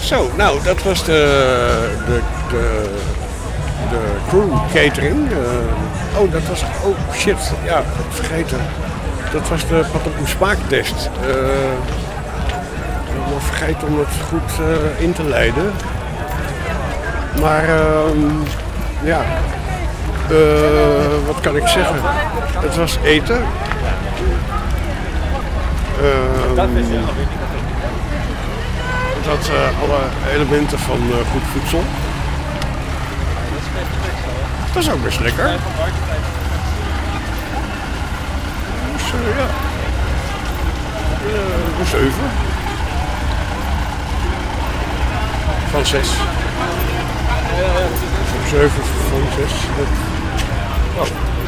Zo, nou, dat was de crew catering. Dat was... Oh, shit. Ja, vergeten. Dat was de Patapon smaaktest. Ik was vergeten om het goed in te leiden. Maar, ja... wat kan ik zeggen? Het was eten. Het had alle elementen van goed voedsel. Dat is ook best lekker. Dus ja. Een 7. Van 6. 7 van 6. Oh.